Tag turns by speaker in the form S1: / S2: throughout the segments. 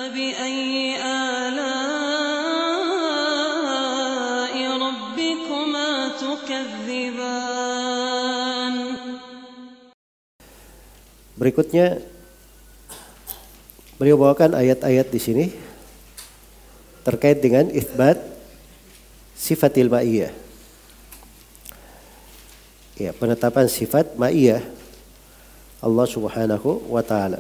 S1: فبأي آلاء ربكما تكذبان.
S2: Berikutnya beliau bawakan ayat-ayat di sini terkait dengan itsbat sifatil ma'iyah. Ya, penetapan sifat ma'iyah Allah Subhanahu wa taala.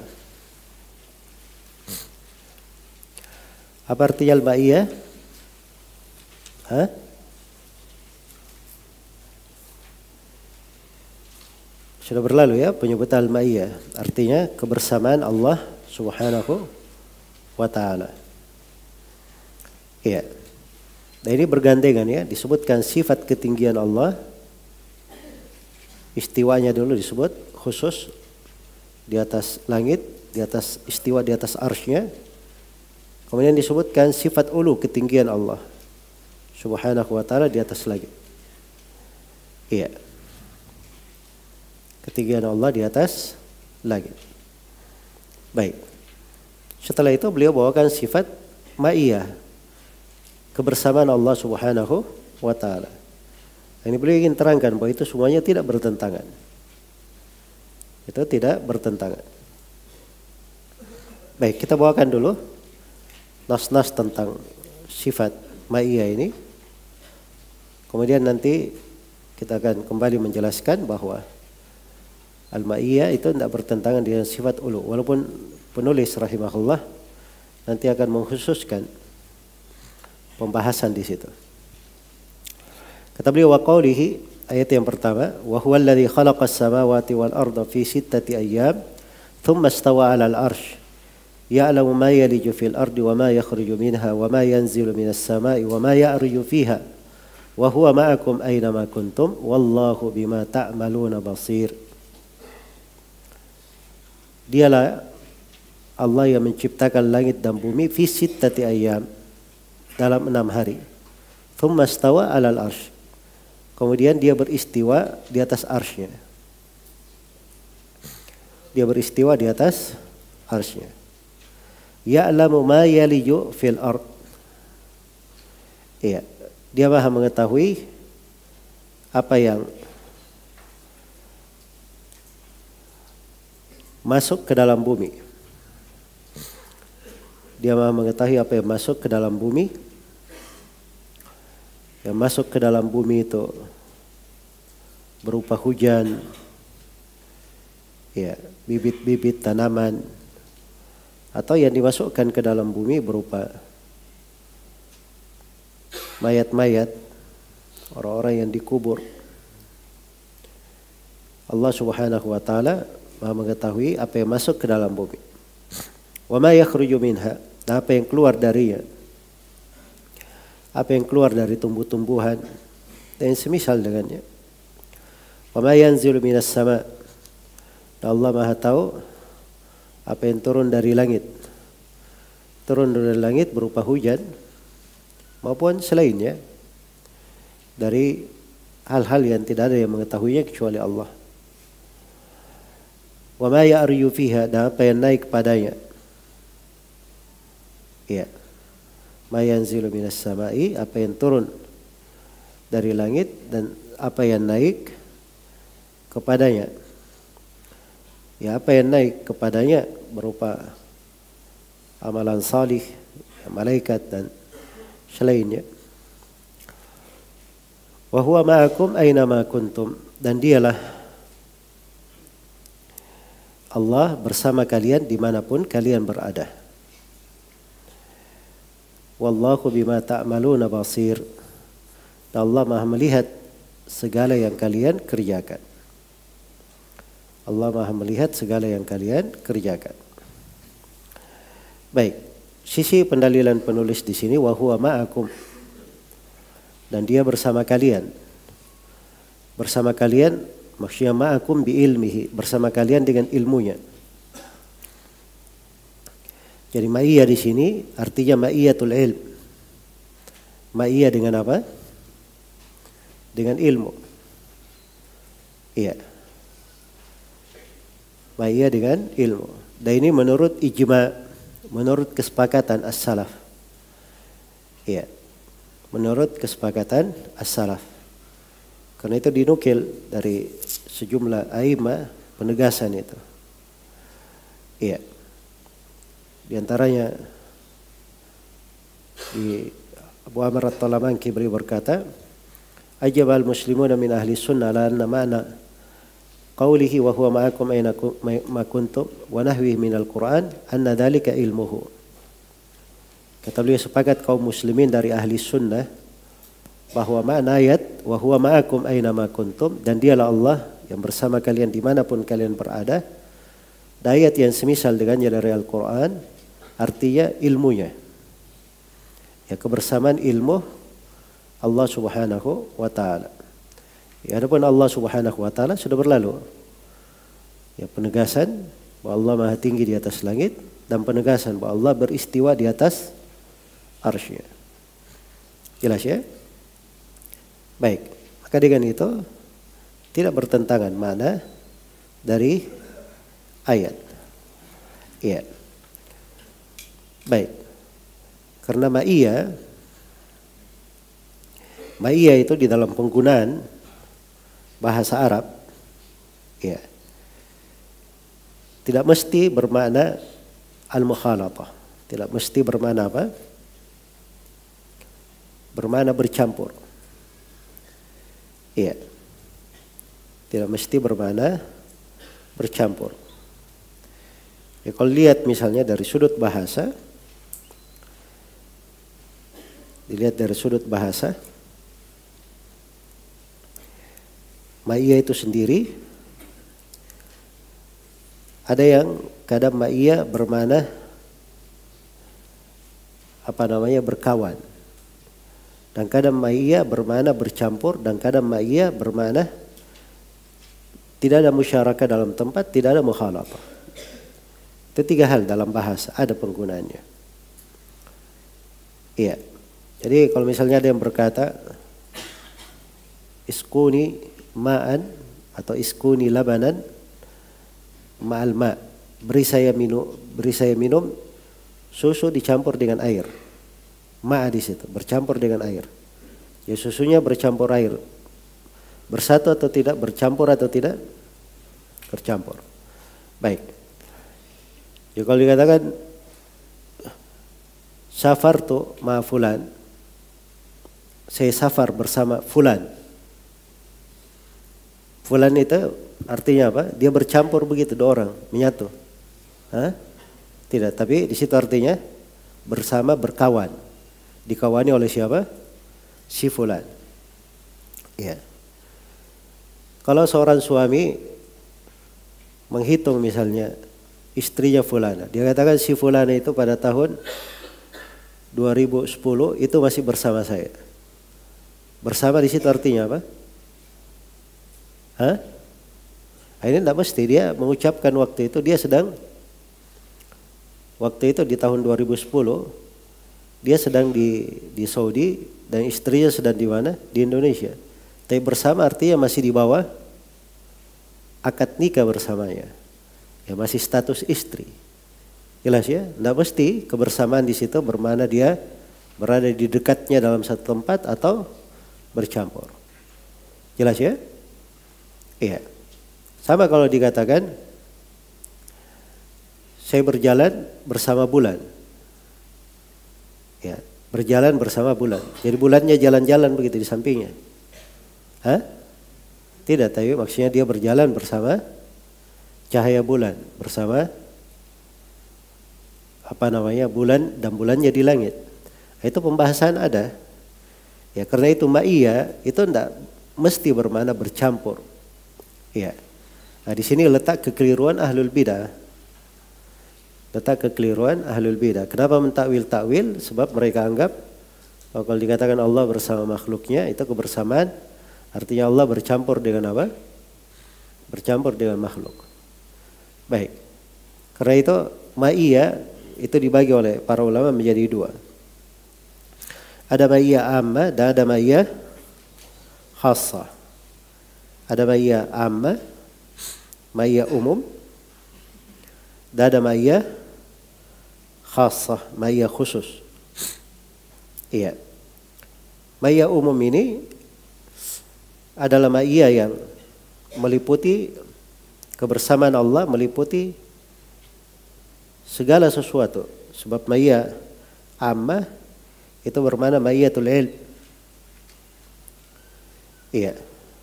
S2: Apa artinya al-ma'iyah? Sudah berlalu ya penyebutan al-ma'iyah. Artinya kebersamaan Allah Subhanahu wa taala. Iya. Nah ini bergandengan ya, disebutkan sifat ketinggian Allah. Istiwanya dulu disebut khusus di atas langit, di atas istiwa di atas arsy-Nya. Kemudian disebutkan sifat ulu ketinggian Allah Subhanahu wa taala di atas langit. Iya. Ketinggian Allah di atas langit. Baik. Setelah itu beliau bawakan sifat ma'iyah, kebersamaan Allah Subhanahu wa taala. Ini beliau ingin terangkan bahwa itu semuanya tidak bertentangan. Itu tidak bertentangan. Baik, kita bawakan dulu nas-nas tentang sifat ma'iyah ini. Kemudian nanti kita akan kembali menjelaskan bahwa al-ma'iyah itu tidak bertentangan dengan sifat ulu. Walaupun penulis rahimahullah nanti akan mengkhususkan pembahasan di situ. Kata beliau wa qawlihi, ayat yang pertama, wa huwa alladhi khalaqas samawati wal arda fi sittati ayyam thumma istawa 'alal arsy ya'lamu ma yaliju fil ardi wa ma yakhruju minha wa ma yanzilu minas sama'i wa ma ya'ruju fiha wa huwa ma'akum aina ma kuntum wallahu bima ta'maluna basir. Dialah Allah yang menciptakan langit dan bumi fi sittati ayyam, dalam 6 hari. Thumma istawa 'alal arsy. Kemudian dia beristiwa di atas arsy-Nya. Dia beristiwa di atas arsy-Nya. Ya'lamu ma yaliju fil ard. Iya, dia Maha mengetahui apa yang masuk ke dalam bumi. Dia Maha mengetahui apa yang masuk ke dalam bumi. Yang masuk ke dalam bumi itu berupa hujan, ya, bibit-bibit tanaman, atau yang dimasukkan ke dalam bumi berupa mayat-mayat orang-orang yang dikubur. Allah Subhanahu wa taala Maha mengetahui apa yang masuk ke dalam bumi. Wa ma yakhruju minha, dan apa yang keluar darinya. Apa yang keluar dari tumbuh-tumbuhan dan semisal dengannya. Wa ma yanzilu minas sama', dan Allah Maha tahu apa yang turun dari langit. Turun dari langit berupa hujan maupun selainnya dari hal-hal yang tidak ada yang mengetahuinya kecuali Allah. Wa ma ya'ruju fiha, dan apa yang naik padanya. Ya. Ma yanzilu minas sama'i, apa yang turun dari langit dan apa yang naik kepadanya. Ya, apa yang naik kepadanya berupa amalan salih, malaikat dan selainnya. Wa huwa ma'akum aina ma kuntum, dan dialah Allah bersama kalian dimanapun kalian berada. Wallahu bima ta'maluna basir, dan Allah Maha melihat segala yang kalian kerjakan. Allah Maha melihat segala yang kalian kerjakan. Baik, sisi pendalilan penulis di sini wa huwa ma'akum, dan dia bersama kalian. Bersama kalian maksudnya ma'akum bi ilmihi, bersama kalian dengan ilmunya. Jadi ma'iyah di sini artinya ma'iyatul ilm. Ma'iyah dengan apa? Dengan ilmu. Iya. Ma'iyah dengan ilmu. Dan ini menurut ijma' menurut kesepakatan as-salaf. Iya. Menurut kesepakatan as-salaf. Karena itu dinukil dari sejumlah a'immah penegasan itu. Iya. Di antaranya di Abu Amr at-Talamanki beliau berkata, "Ajabal muslimuna min ahli sunnah la anna ma'na qawlihi wa huwa ma'akum aina ma kuntum wa nahwihi minal Qur'an anna dhalika ilmuhu." Kata beliau, sepakat kaum muslimin dari ahli sunnah bahwa makna ayat wa huwa ma'akum aina ma kuntum, dan dialah Allah yang bersama kalian dimanapun kalian berada. Ayat yang semisal dengannya dari Al-Quran artinya ilmunya, ya, kebersamaan ilmu Allah subhanahu wa ta'ala. Ya, adapun Allah subhanahu wa ta'ala sudah berlalu. Ya, penegasan bahwa Allah maha tinggi di atas langit, dan penegasan bahwa Allah beristiwa di atas arsy-Nya. Jelas ya? Baik, maka dengan itu tidak bertentangan mana dari ayat. Iya. Baik. Karena ma'iyah itu di dalam penggunaan bahasa Arab, ya, tidak mesti bermakna al-mukhalatah. Tidak mesti bermakna apa? Bermakna bercampur. Iya. Tidak mesti bermakna bercampur. Ya, kalau lihat misalnya dari sudut bahasa, dilihat dari sudut bahasa, ma'iyah itu sendiri ada yang kadang ma'iyah bermakna berkawan, dan kadang ma'iyah bermakna bercampur, dan kadang ma'iyah bermakna tidak ada musyarakah dalam tempat, tidak ada mukhalatah. Itu tiga hal dalam bahasa ada penggunaannya. Iya. Jadi kalau misalnya ada yang berkata iskuni ma'an atau iskuni labanan ma'al ma', beri saya minum susu dicampur dengan air. Ma' di situ bercampur dengan air. Ya, susunya bercampur air. Bersatu atau tidak, bercampur atau tidak? Bercampur. Baik. Ya, kalau dikatakan safartu ma fulan, saya safar bersama fulan. Fulan itu artinya apa? Dia bercampur begitu, dua orang menyatu. Hah? Tidak, tapi di situ artinya bersama, berkawan. Dikawani oleh siapa? Si fulan. Ya. Kalau seorang suami menghitung misalnya istrinya fulana, dia katakan si fulana itu pada tahun 2010 itu masih bersama saya. Bersama di situ artinya apa? Hah? Ini tidak mesti dia mengucapkan waktu itu dia sedang, waktu itu di tahun 2010 dia sedang di Saudi dan istrinya sedang di mana? Di Indonesia. Tapi bersama artinya masih di bawah akad nikah bersamanya. Ya, masih status istri. Jelas ya? Tidak mesti kebersamaan di situ bermakna dia berada di dekatnya dalam satu tempat atau bercampur. Jelas ya? Iya. Sama kalau dikatakan saya berjalan bersama bulan. Ya, berjalan bersama bulan. Jadi bulannya jalan-jalan begitu di sampingnya. Hah? Tidak, tapi maksudnya dia berjalan bersama cahaya bulan, bersama bulan, dan bulannya di langit. Itu pembahasan ada. Ya, karena itu ma'iyah itu tidak mesti bermakna bercampur. Ya. Nah, di sini letak kekeliruan ahlul bidah. Letak kekeliruan ahlul bidah. Kenapa mentakwil-takwil? Sebab mereka anggap kalau dikatakan Allah bersama makhluknya itu kebersamaan, artinya Allah bercampur dengan apa? Bercampur dengan makhluk. Baik. Karena itu ma'iyah itu dibagi oleh para ulama menjadi dua. Ada ma'iyah amma dan ada ma'iyah khassah. Ada ma'iyah amma, ma'iyah umum, dan ada ma'iyah khassah, ma'iyah khusus. Iya. Ma'iyah umum ini adalah ma'iyah yang meliputi kebersamaan Allah, meliputi segala sesuatu. Sebab ma'iyah ammah itu bermakna ma'iyatul ilm. Iya.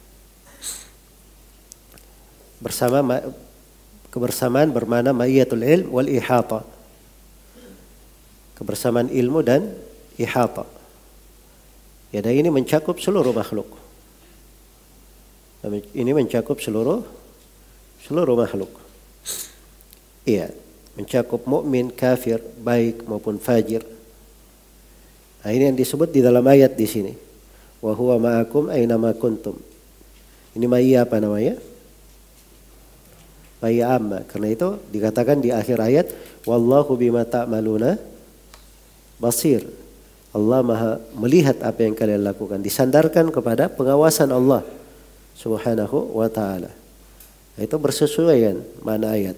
S2: Kebersamaan bermakna ma'iyatul ilm wal ihata. Kebersamaan ilmu dan ihata. Ya, dan ini mencakup seluruh makhluk. Ini mencakup seluruh makhluk. Iya, mencakup mukmin, kafir, baik maupun fajir. Nah, ini yang disebut di dalam ayat di sini. Wa huwa ma'akum aina ma kuntum. Ini ma'iyah apa namanya? Ma'iyah amma. Karena itu dikatakan di akhir ayat, wallahu bima ta'maluna basir. Allah Maha melihat apa yang kalian lakukan. Disandarkan kepada pengawasan Allah Subhanahu wa ta'ala. Itu bersesuaian mana ayat.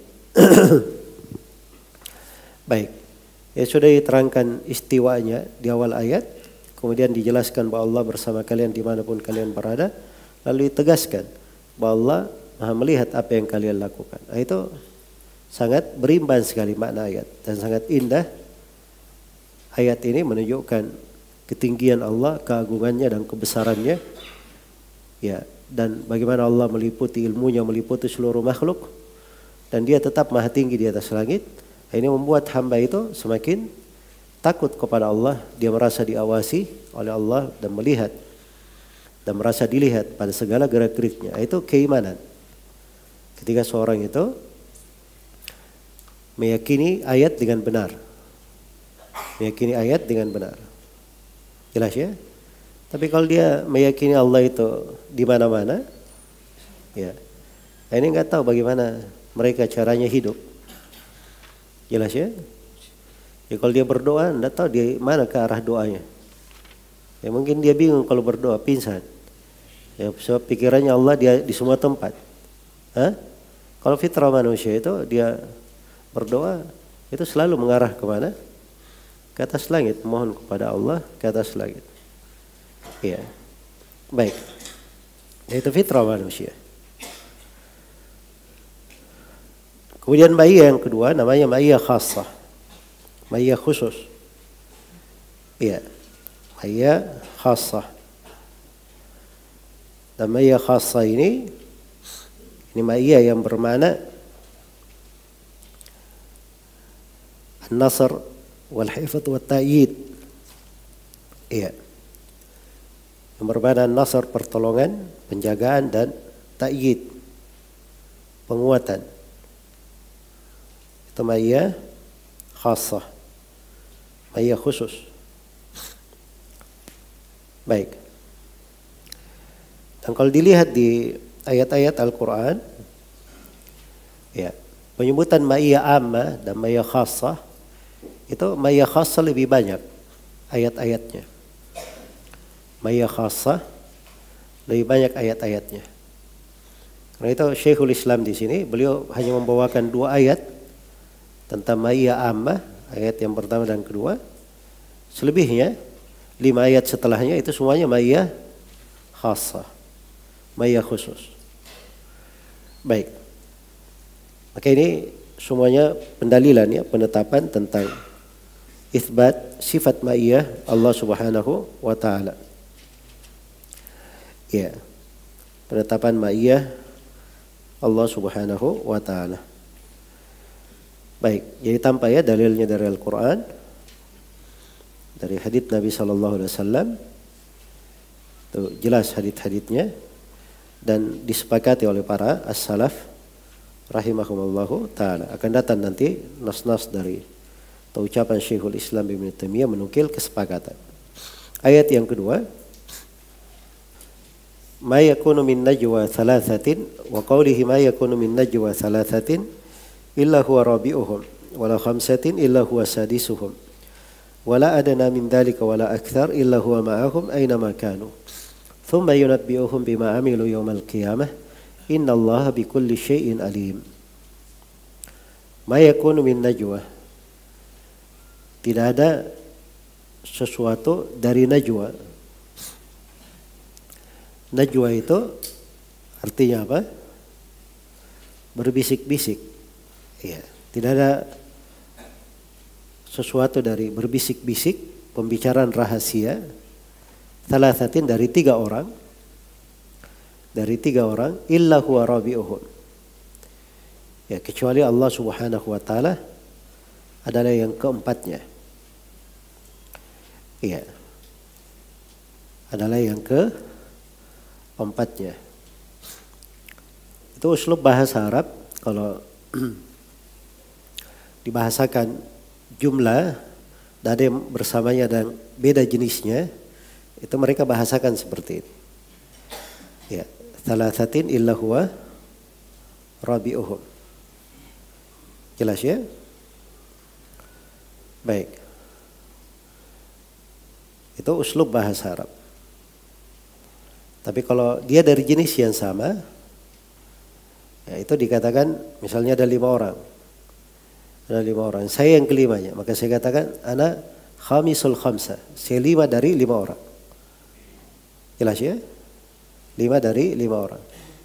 S2: Baik. Ya, sudah diterangkan istiwanya di awal ayat. Kemudian dijelaskan bahwa Allah bersama kalian dimanapun kalian berada. Lalu ditegaskan bahwa Allah Maha melihat apa yang kalian lakukan. Nah, itu sangat berimbang sekali makna ayat. Dan sangat indah. Ayat ini menunjukkan ketinggian Allah, keagungannya dan kebesarannya. Ya, dan bagaimana Allah meliputi ilmunya, meliputi seluruh makhluk. Dan dia tetap maha tinggi di atas langit. Ini membuat hamba itu semakin takut kepada Allah. Dia merasa diawasi oleh Allah dan melihat. Dan merasa dilihat pada segala gerak-geriknya. Itu keimanan. Ketika seorang itu meyakini ayat dengan benar. Meyakini ayat dengan benar. Jelas ya? Tapi kalau dia meyakini Allah itu di mana-mana, ya, ini nggak tahu bagaimana mereka caranya hidup. Jelas ya? Ya, kalau dia berdoa, nggak tahu di mana ke arah doanya. Ya, mungkin dia bingung kalau berdoa, pingsan. Ya, sebab pikirannya Allah dia di semua tempat. Hah? Kalau fitrah manusia itu dia berdoa itu selalu mengarah kemana? Ke atas langit, mohon kepada Allah ke atas langit. Ya, baik. Itu fitrah manusia. Kemudian ma'iyah yang kedua namanya ma'iyah khassah, ma'iyah khusus. Ya, ma'iyah khassah. Dan ma'iyah khassah ini ma'iyah yang bermakna an-nasr wal-hifdz wat-ta'yid. Iya. Yang bermakna nasr pertolongan, penjagaan dan ta'yid, penguatan. Itu ma'iyah khassah, ma'iyah khusus. Baik. Dan kalau dilihat di ayat-ayat Al-Quran, ya, penyebutan ma'iyah amma dan ma'iyah khassah, itu ma'iyah khassah lebih banyak ayat-ayatnya. Ma'iyah khassah lebih banyak ayat-ayatnya. Karena itu Syekhul Islam di sini beliau hanya membawakan 2 ayat tentang ma'iyah ammah, ayat yang pertama dan kedua. Selebihnya 5 ayat setelahnya itu semuanya ma'iyah khassah, ma'iyah khusus. Baik. Maka ini semuanya pendalilan ya, penetapan tentang itsbat sifat ma'iyah Allah Subhanahu wa taala. Ya. Penetapan ma'iyah Allah Subhanahu wa taala. Baik, jadi tampak ya dalilnya dari Al-Qur'an, dari hadits Nabi sallallahu alaihi wasallam. Tuh, jelas hadits-haditsnya dan disepakati oleh para as-salaf rahimahumullahu taala. Akan datang nanti nas-nas dari atau ucapan Syekhul Islam Ibnu Taimiyah menukil kesepakatan. Ayat yang kedua, ma yakunu min najwa thalathatin wa qawlihi ma yakunu min najwa thalathatin illa huwa rabi'uhum wa la khamsatin illa huwa sadisuhum wa la adna min dhalika wa la akthar illa huwa ma'ahum aina ma kanu thumma yunabbi'uhum bima amilu yawmal qiyamah innallaha bikulli syai'in alim. Ma yakunu min najwa, Tidak ada sesuatu dari najwa. Najwa itu artinya apa? Berbisik-bisik. Ya, tidak ada sesuatu dari berbisik-bisik, pembicaraan rahasia. Thalathatin dari 3 orang. Dari 3 orang, illa huwa rabi'uhum. Ya, kecuali Allah Subhanahu wa taala adalah yang keempatnya. Iya. Adalah yang keempatnya. Itu uslub bahasa Arab kalau dibahasakan jumlah dan ada yang bersamanya dan beda jenisnya, itu mereka bahasakan seperti ini. Ya, thalathatin illa huwa rabi'uhum. Jelas ya? Baik. Itu uslub bahasa Arab. Tapi kalau dia dari jenis yang sama, ya itu dikatakan misalnya ada 5 orang. Ada 5 orang. Saya yang kelimanya. Maka saya katakan ana khamisul khamsa. Saya 5 dari 5 orang. Jelas ya? 5 dari 5 orang.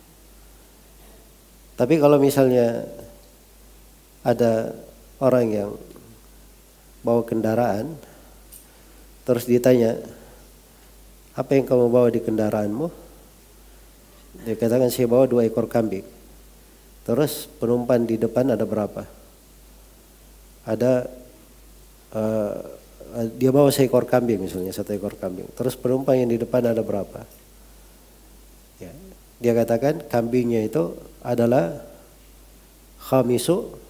S2: Tapi kalau misalnya ada orang yang bawa kendaraan, terus ditanya, apa yang kamu bawa di kendaraanmu? Dia katakan saya bawa 2 ekor kambing. Terus penumpang di depan ada berapa? Ada dia bawa 1 ekor kambing misalnya, 1 ekor kambing. Terus penumpang yang di depan ada berapa? Ya, dia katakan kambingnya itu adalah khamisu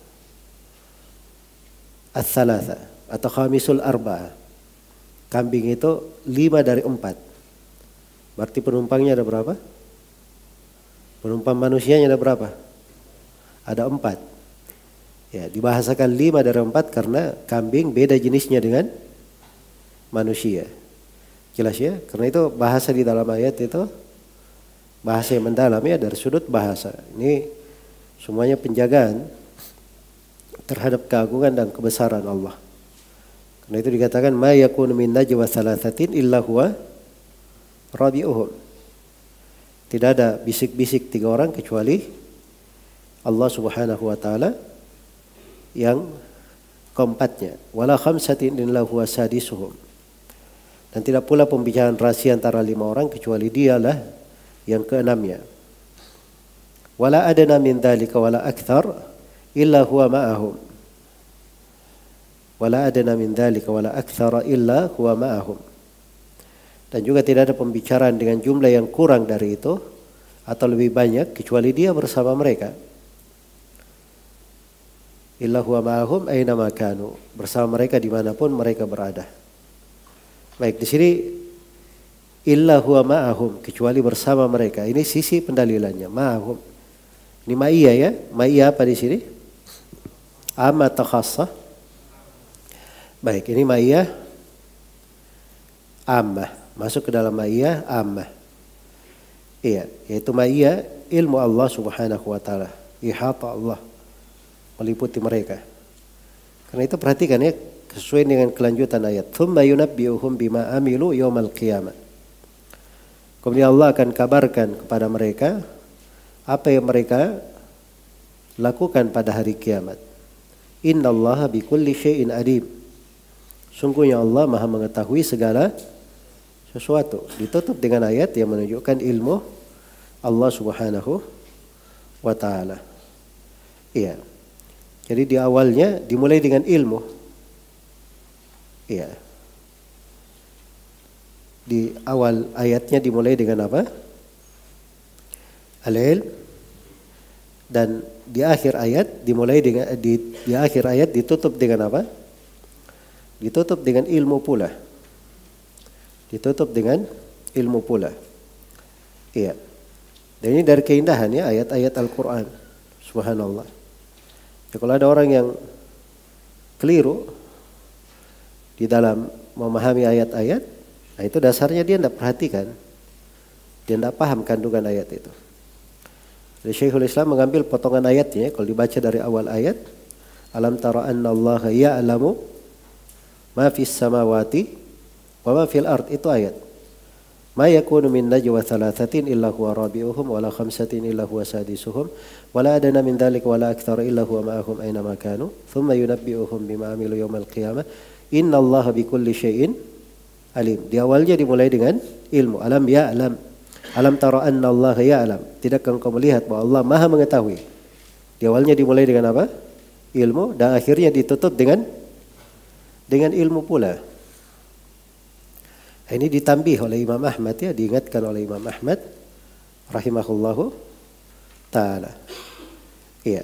S2: ats-tsalatsa atau khamisul arba'ah. Kambing itu 5 dari 4. Berarti penumpangnya ada berapa? Penumpang manusianya ada berapa? Ada 4. Ya, dibahasakan 5 dari 4 karena kambing beda jenisnya dengan manusia. Jelas ya? Karena itu bahasa di dalam ayat itu bahasa yang mendalam ya, dari sudut bahasa. Ini semuanya penjagaan terhadap keagungan dan kebesaran Allah. Karena itu dikatakan ma yakunu min najwa thalathatin illa huwa rabi'uhum. Tidak ada bisik-bisik 3 orang kecuali Allah Subhanahu wa taala yang keempatnya. Wala khamsatin illa huwa sadisuhum. Dan tidak pula pembicaraan rahasia antara 5 orang kecuali dialah yang keenamnya. Wala adna min dzalika wala akthar illa huwa ma'ahum. Wala adna min dzalika wala akthar illa huwa ma'ahum. Dan juga tidak ada pembicaraan dengan jumlah yang kurang dari itu atau lebih banyak kecuali dia bersama mereka. Illa huwa ma'ahum aina ma kanu, bersama mereka dimanapun mereka berada. Baik, di sini illa huwa ma'ahum, kecuali bersama mereka. Ini sisi pendalilannya, ma'ahum. Ini ma'iyah ya. Ma'iyah apa di sini? Amma atau khassah? Baik, ini ma'iyah ammah. Masuk ke dalam ma'iyah ammah. Iya, yaitu ma'iyah ilmu Allah Subhanahu wa taala. Ihata Allah meliputi mereka. Karena itu perhatikan ya, sesuai dengan kelanjutan ayat. Tsumma yunabbi'uhum bima amilu yaumal qiyamah. Kemudian Allah akan kabarkan kepada mereka apa yang mereka lakukan pada hari kiamat. Innallaha bikulli syai'in alim. Sungguhnya Allah Maha mengetahui segala sesuatu. Ditutup dengan ayat yang menunjukkan ilmu Allah Subhanahu wa taala. Iya. Jadi di awalnya dimulai dengan ilmu. Iya. Di awal ayatnya dimulai dengan apa? Al-ilm. Dan di akhir ayat dimulai dengan di akhir ayat ditutup dengan apa? Ditutup dengan ilmu pula. Ditutup dengan ilmu pula. Iya. Dan ini dari keindahan ya ayat-ayat Al-Quran. Subhanallah. Ya, kalau ada orang yang keliru di dalam memahami ayat-ayat, nah itu dasarnya dia tidak perhatikan. Dia tidak paham kandungan ayat itu. Jadi Syekhul Islam mengambil potongan ayatnya, kalau dibaca dari awal ayat, alam tara anna Allah ya'lamu ma fis samawati wa ma fil ard, itu ayat. Ma yakunu min najwa thalathatin illa huwa rabi'uhum wa la khamsatin illa huwa sadisuhum wa la adana min dhalika wa la akthara illa huwa ma'ahum aina ma kanu thumma yunabbi'uhum bima amilu yawmal qiyamah innallaha bikulli syai'in alim. Di awalnya dimulai dengan ilmu. Alam ya'lam. Alam tara annallaha ya'lam. Tidakkah engkau melihat bahwa Allah Maha mengetahui? Di awalnya dimulai dengan apa? Ilmu, dan akhirnya ditutup dengan ilmu pula. Ini ditambih oleh Imam Ahmad, ya, diingatkan oleh Imam Ahmad rahimahullahu ta'ala. Iya.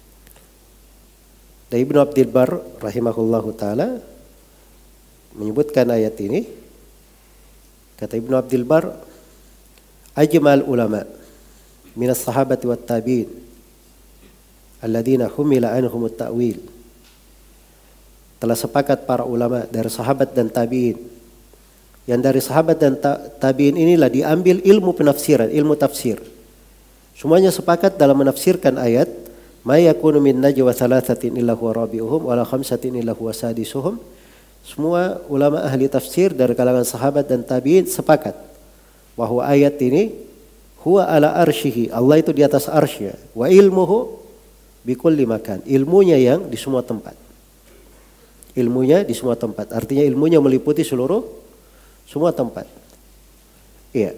S2: Dan Ibnu Abdul Bar rahimahullahu ta'ala menyebutkan ayat ini. Kata Ibnu Abdul Bar, ajmal ulama minas sahabati wat tabi'in alladzina humila anhum at-ta'wil. Telah sepakat para ulama dari sahabat dan tabi'in, yang dari sahabat dan tabi'in inilah diambil ilmu penafsiran, ilmu tafsir. Semuanya sepakat dalam menafsirkan ayat, ma yakunu min najwa thalathatin illa huwa rabi'uhum wa la khamsatin illa huwa sadisuhum. Semua ulama ahli tafsir dari kalangan sahabat dan tabi'in sepakat bahwa ayat ini huwa ala arsyihi, Allah itu di atas arsy-Nya, wa ilmuhu bikulli makan, ilmunya yang di semua tempat. Ilmunya di semua tempat, artinya ilmunya meliputi semua tempat. Iya.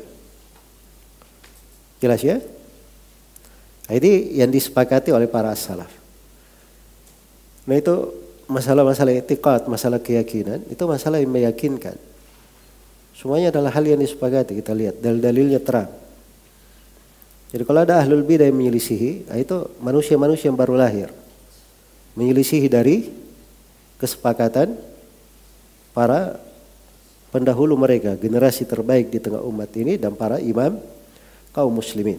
S2: Jelas ya? Nah, ini yang disepakati oleh para salaf. Nah, itu masalah-masalah i'tiqad, masalah keyakinan, itu masalah yang meyakinkan. Semuanya adalah hal yang disepakati, kita lihat dalil-dalilnya terang. Jadi kalau ada ahlul bidah yang menyelisihi, nah itu manusia-manusia yang baru lahir. Menyelisihi dari kesepakatan para pendahulu mereka, generasi terbaik di tengah umat ini dan para imam kaum muslimin.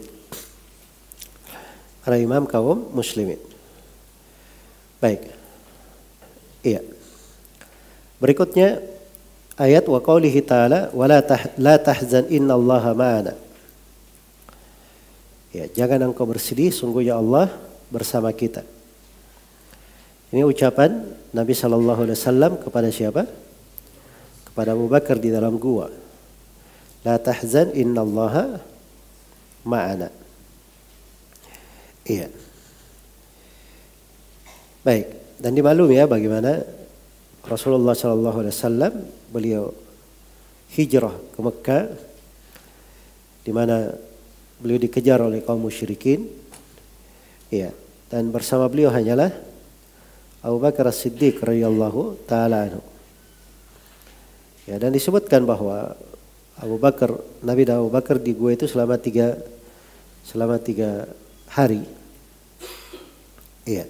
S2: Para imam kaum muslimin. Baik. Iya. Berikutnya ayat wa qaulihi ta'ala wa la tahzan innallaha ma'ana. Ya, jangan engkau bersedih, sungguhnya Allah bersama kita. Ini ucapan Nabi sallallahu alaihi wasallam kepada siapa? Kepada Abu Bakar di dalam gua. La tahzan innallaha ma'ana. Iya. Baik, dan dimaklumi ya bagaimana Rasulullah sallallahu alaihi wasallam beliau hijrah ke Mekah, di mana beliau dikejar oleh kaum musyrikin. Iya, dan bersama beliau hanyalah Abu Bakar As-Siddiq radhiyallahu taala anhu. Ya, dan disebutkan bahwa Nabi dan Abu Bakar di gua itu selama tiga hari. Iya.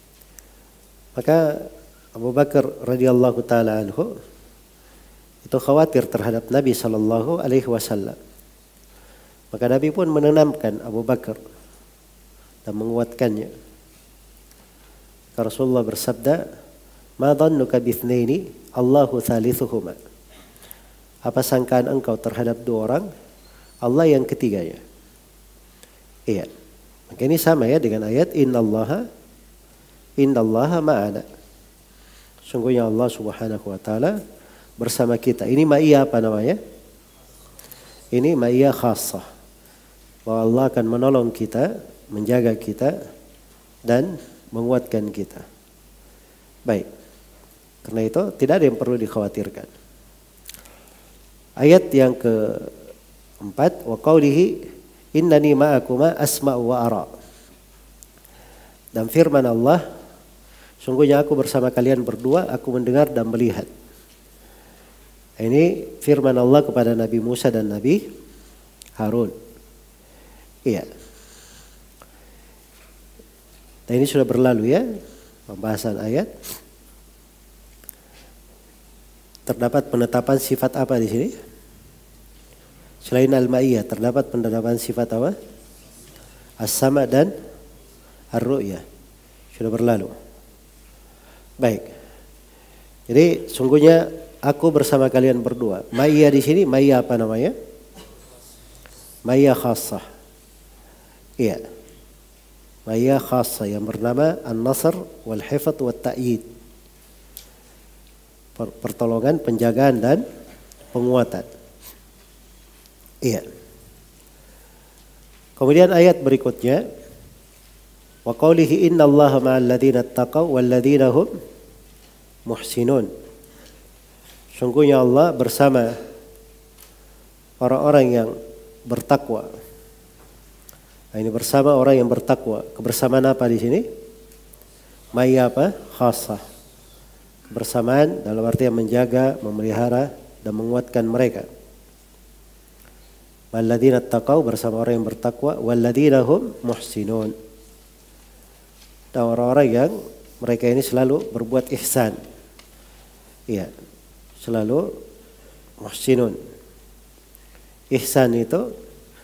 S2: Maka Abu Bakar radhiyallahu taala anhu itu khawatir terhadap Nabi sallallahu alaihi wasallam. Maka Nabi pun menenangkan Abu Bakar dan menguatkannya. Rasulullah bersabda, "Ma dhannuka bithnaini Allahu thalithuhuma." Apa sangkaan engkau terhadap dua orang, Allah yang ketiganya? Iya. Maka ini sama ya dengan ayat innallaha ma'ana. Sungguhnya Allah Subhanahu wa taala bersama kita. Ini ma'iyah apa namanya? Ini ma'iyah khassah. Bahwa Allah akan menolong kita, menjaga kita dan menguatkan kita. Baik. Karena itu tidak ada yang perlu dikhawatirkan. Ayat yang keempat, wa qaulihi innani ma'akuma asma'u wa ara. Dan firman Allah, sungguhnya aku bersama kalian berdua, aku mendengar dan melihat. Ini firman Allah kepada Nabi Musa dan Nabi Harun. Iya. Dan ini sudah berlalu ya pembahasan ayat. Terdapat penetapan sifat apa di sini? Selain al-ma'iyah, terdapat penetapan sifat apa? As-sama dan ar-ru'yah. Sudah berlalu. Baik. Jadi sungguhnya aku bersama kalian berdua. Ma'iyah di sini, ma'iyah apa namanya? Ma'iyah khassah. Iya. Ma'iyah khassah yang bernama an-nasr wal-hifdz wat ta'yid. pertolongan, penjagaan dan penguatan. Iya. Kemudian ayat berikutnya, wa qawlihi innallaha ma'al ladzina taqaw wal ladzina hum muhsinun. Sungguhnya Allah bersama orang-orang yang bertakwa. Nah, ini bersama orang yang bertakwa. Kebersamaan apa di sini? Ma'iyah apa? Khassah. Kebersamaan dalam arti yang menjaga, memelihara dan menguatkan mereka. Walladzina taqaw bersama orang yang bertakwa, walladzina hum muhsinun. Dan orang-orang yang mereka ini selalu berbuat ihsan. Iya, selalu muhsinun. Ihsan itu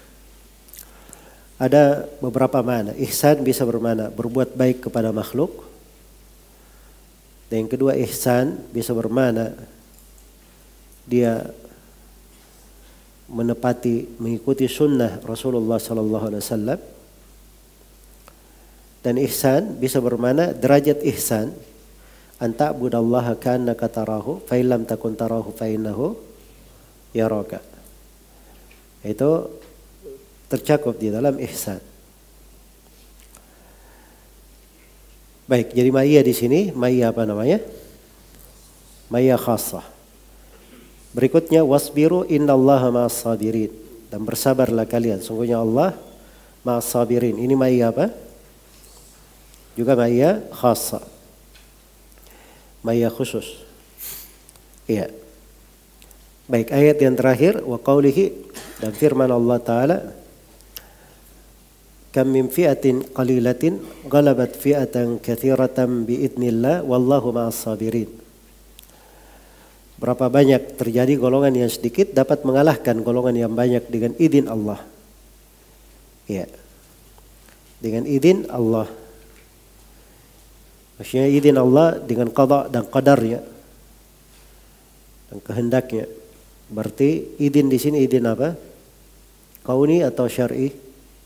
S2: ada beberapa makna. Ihsan bisa bermakna berbuat baik kepada makhluk. Dan yang kedua, ihsan bisa bermakna dia menepati, mengikuti sunnah Rasulullah SAW. Dan ihsan bisa bermakna derajat ihsan, anta budallaha ka'annaka tarahu fa illam takun tarahu fa innahu yaraka. Itu tercakup di dalam ihsan. Baik, jadi ma'iyah di sini, ma'iyah apa namanya? Ma'iyah khassah. Berikutnya, wasbiru innallaha ma'as sabirin. Dan bersabarlah kalian, sungguhnya Allah ma'as sabirin. Ini ma'iyah apa? Juga ma'iyah khassa. Ma'iyah khusus. Iya. Baik, ayat yang terakhir, wa qawlihi, dan firman Allah Ta'ala, kam min fi'atin qalilatin ghalabat fi'atan katsiratan biidznillah wallahu ma'as sabirin. Berapa banyak terjadi golongan yang sedikit dapat mengalahkan golongan yang banyak dengan izin Allah. Ya. Dengan izin Allah. Maksudnya izin Allah dengan qada dan qadarnya. Dan kehendaknya. Berarti izin di sini izin apa? Kauni atau syar'i?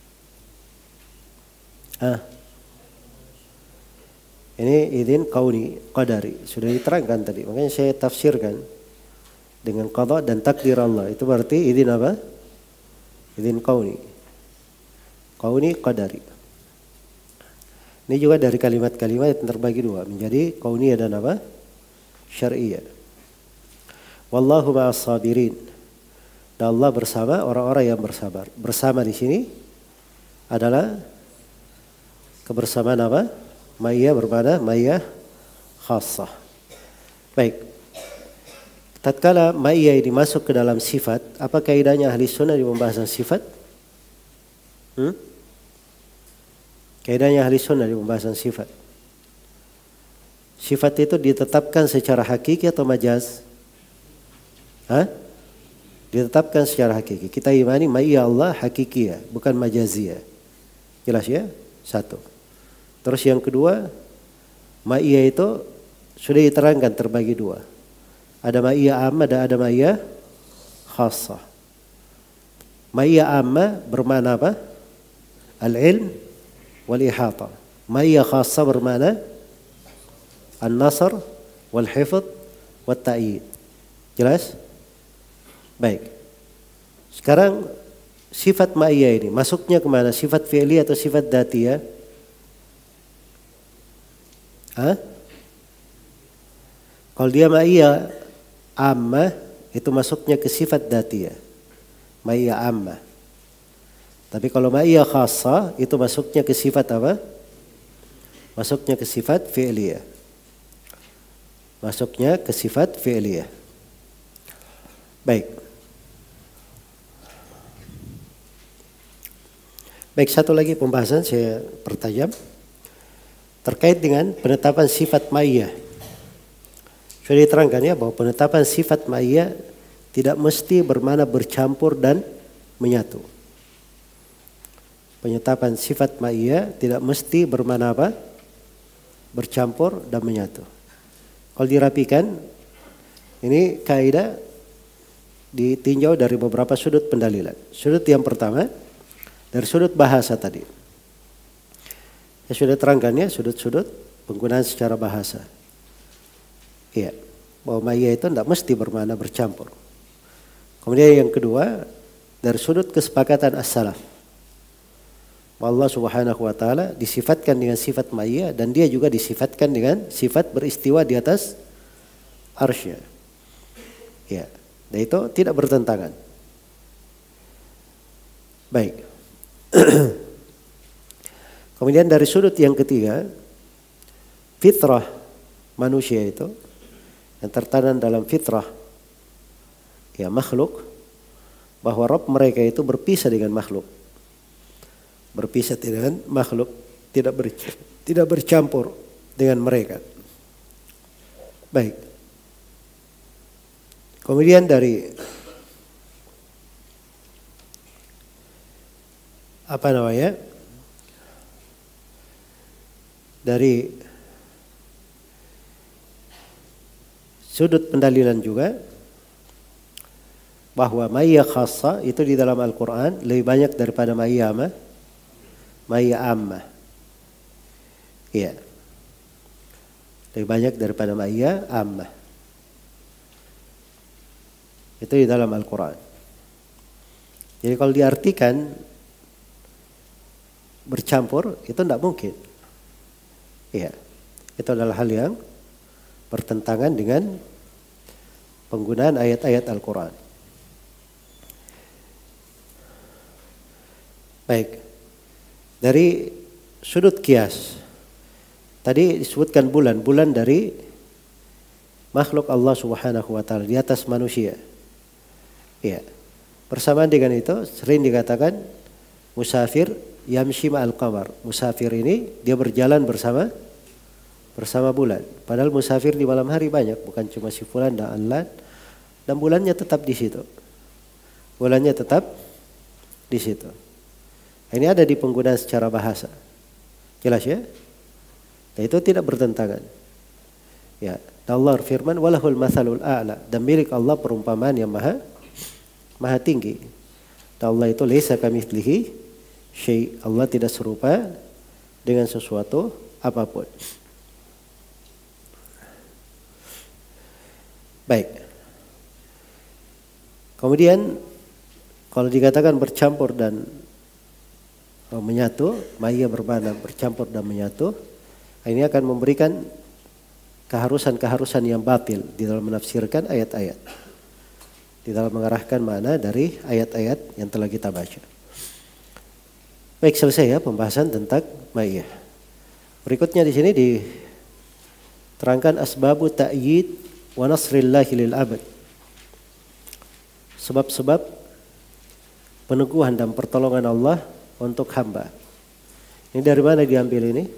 S2: Ini izin kauni, qadari. Sudah diterangkan tadi. Makanya saya tafsirkan dengan qada dan takdir Allah. Itu berarti izin apa? Izin kauni. Kauni, qadari. Ini juga dari kalimat-kalimat yang terbagi dua. Menjadi kauniyah dan apa? Syar'iyah. Wallahu ma'as sabirin. Dan Allah bersama orang-orang yang bersabar. Bersama di sini adalah kebersamaan apa? Ma'iyah bermakna ma'iyah khassah. Baik. Tatkala ma'iyah ini masuk ke dalam sifat, apa kaidahnya ahli sunnah di pembahasan sifat? Kaidahnya ahli sunnah di pembahasan sifat. Sifat itu ditetapkan secara hakiki atau majaz? Ditetapkan secara hakiki. Kita imani ma'iyah Allah hakikiyah, bukan majaziyah. Jelas ya? Satu. Terus yang kedua, ma'iyah itu sudah diterangkan terbagi dua. Ada ma'iyah amma dan ada ma'iyah khassah. Ma'iyah amma bermakna apa? Al-ilm wal-ihata. Ma'iyah khassah bermakna an-nasr wal-hifdh wat-ta'yid. Jelas? Baik. Sekarang sifat ma'iyah ini masuknya kemana? Sifat fi'li atau sifat dhatiyah? Kalau dia ma'iyah amma itu masuknya ke sifat dhatiyah. Ma'iyah amma. Tapi kalau ma'iyah khassah itu masuknya ke sifat apa? Masuknya ke sifat fi'liyah. Masuknya ke sifat fi'liyah. Baik. Baik, satu lagi pembahasan saya pertajam. Terkait dengan penetapan sifat ma'iyah. Sudah diterangkan ya bahwa penetapan sifat ma'iyah tidak mesti bermakna bercampur dan menyatu. Penetapan sifat ma'iyah tidak mesti bermakna apa? Bercampur dan menyatu. Kalau dirapikan, ini kaidah ditinjau dari beberapa sudut pendalilan. Sudut yang pertama, dari sudut bahasa tadi. Saya sudah terangkan ya sudut-sudut penggunaan secara bahasa. Iya. bahwa maya itu tidak mesti bermakna bercampur. Kemudian yang kedua, dari sudut kesepakatan as-salaf, Allah Subhanahu wa taala disifatkan dengan sifat maya dan dia juga disifatkan dengan sifat beristiwa di atas arsy-Nya. Ya, dan itu tidak bertentangan. Baik. Kemudian dari sudut yang ketiga, fitrah manusia itu yang tertanam dalam fitrah ya makhluk, bahwa Rabb mereka itu berpisah dengan makhluk. Berpisah dengan makhluk, tidak bercampur dengan mereka. Baik. Kemudian dari dari sudut pendalilan juga bahwa maya khassa itu di dalam Al-Quran lebih banyak daripada maya ammah. Iya. Lebih banyak daripada maya ammah. Itu di dalam Al-Quran. Jadi kalau diartikan bercampur itu tidak mungkin. Iya. Itu adalah hal yang bertentangan dengan penggunaan ayat-ayat Al-Quran. Baik. Dari sudut kias, tadi disebutkan bulan dari makhluk Allah Subhanahu wa taala di atas manusia. Ya. Bersamaan dengan itu sering dikatakan musafir yamshi ma'al qamar. Musafir ini dia berjalan bersama bulan. Padahal musafir di malam hari banyak, bukan cuma si fulan dan Allah, dan bulannya tetap di situ. Bulannya tetap di situ. Ini ada di penggunaan secara bahasa. Jelas ya? Dan itu tidak bertentangan. Ya, Allah firman walahul matsalul a'la, dan milik Allah perumpamaan yang maha tinggi. Dan Allah itu laisa kamitslihi syai'. Allah tidak serupa dengan sesuatu apapun. Baik. Kemudian kalau dikatakan bercampur dan menyatu, maya bermakna bercampur dan menyatu, ini akan memberikan keharusan yang batil di dalam menafsirkan ayat-ayat, di dalam mengarahkan makna dari ayat-ayat yang telah kita baca. Baik, selesai ya pembahasan tentang maya. Berikutnya di sini diterangkan asbabu ta'yid wa nasrillahi lil abad. Sebab-sebab peneguhan dan pertolongan Allah untuk hamba. Ini dari mana diambil ini?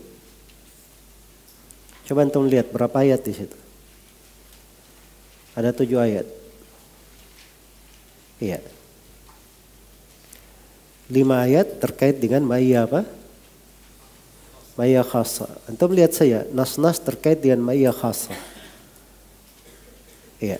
S2: Coba antum lihat berapa ayat di situ. Ada 7 ayat. Iya. 5 ayat terkait dengan maya apa? Maya khassa. Antum lihat saya, nas-nas terkait dengan maya khassa. Iya.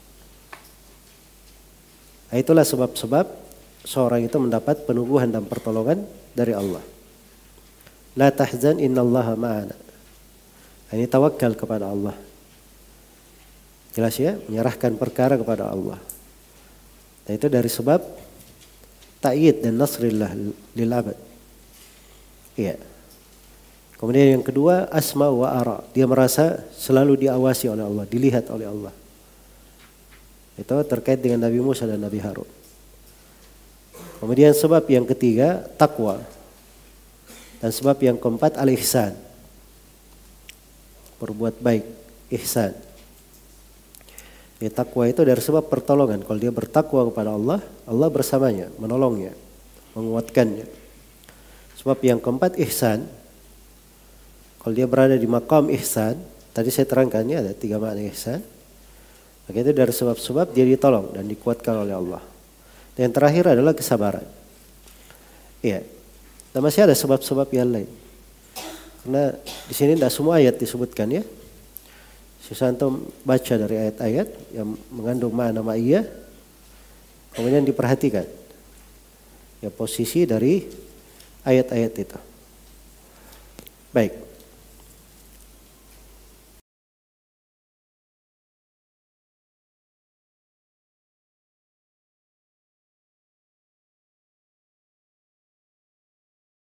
S2: Itulah sebab-sebab seorang itu mendapat peneguhan dan pertolongan dari Allah. La tahzan innallaha ma'ana. Ini tawakal kepada Allah. Jelas ya, menyerahkan perkara kepada Allah. Dan itu dari sebab ta'yid dan nasrillah lil abad. Iya. Kemudian yang kedua, asma wa ara. Dia merasa selalu diawasi oleh Allah, dilihat oleh Allah. Itu terkait dengan Nabi Musa dan Nabi Harun. Kemudian sebab yang ketiga, takwa. Dan sebab yang keempat, al-ihsan. Berbuat baik, ihsan. Ya, takwa itu dari sebab pertolongan. Kalau dia bertakwa kepada Allah, Allah bersamanya, menolongnya, menguatkannya. Sebab yang keempat, ihsan. Kalau dia berada di maqam ihsan, tadi saya terangkan ya ada 3 makna ihsan. Maka itu dari sebab-sebab dia ditolong dan dikuatkan oleh Allah. Dan yang terakhir adalah kesabaran. Iya. Dan masih ada sebab-sebab yang lain. Karena di sini tidak semua ayat disebutkan ya. Susanto baca dari ayat-ayat yang mengandung makna ma'iyah. Kemudian diperhatikan ya posisi dari ayat-ayat itu. Baik.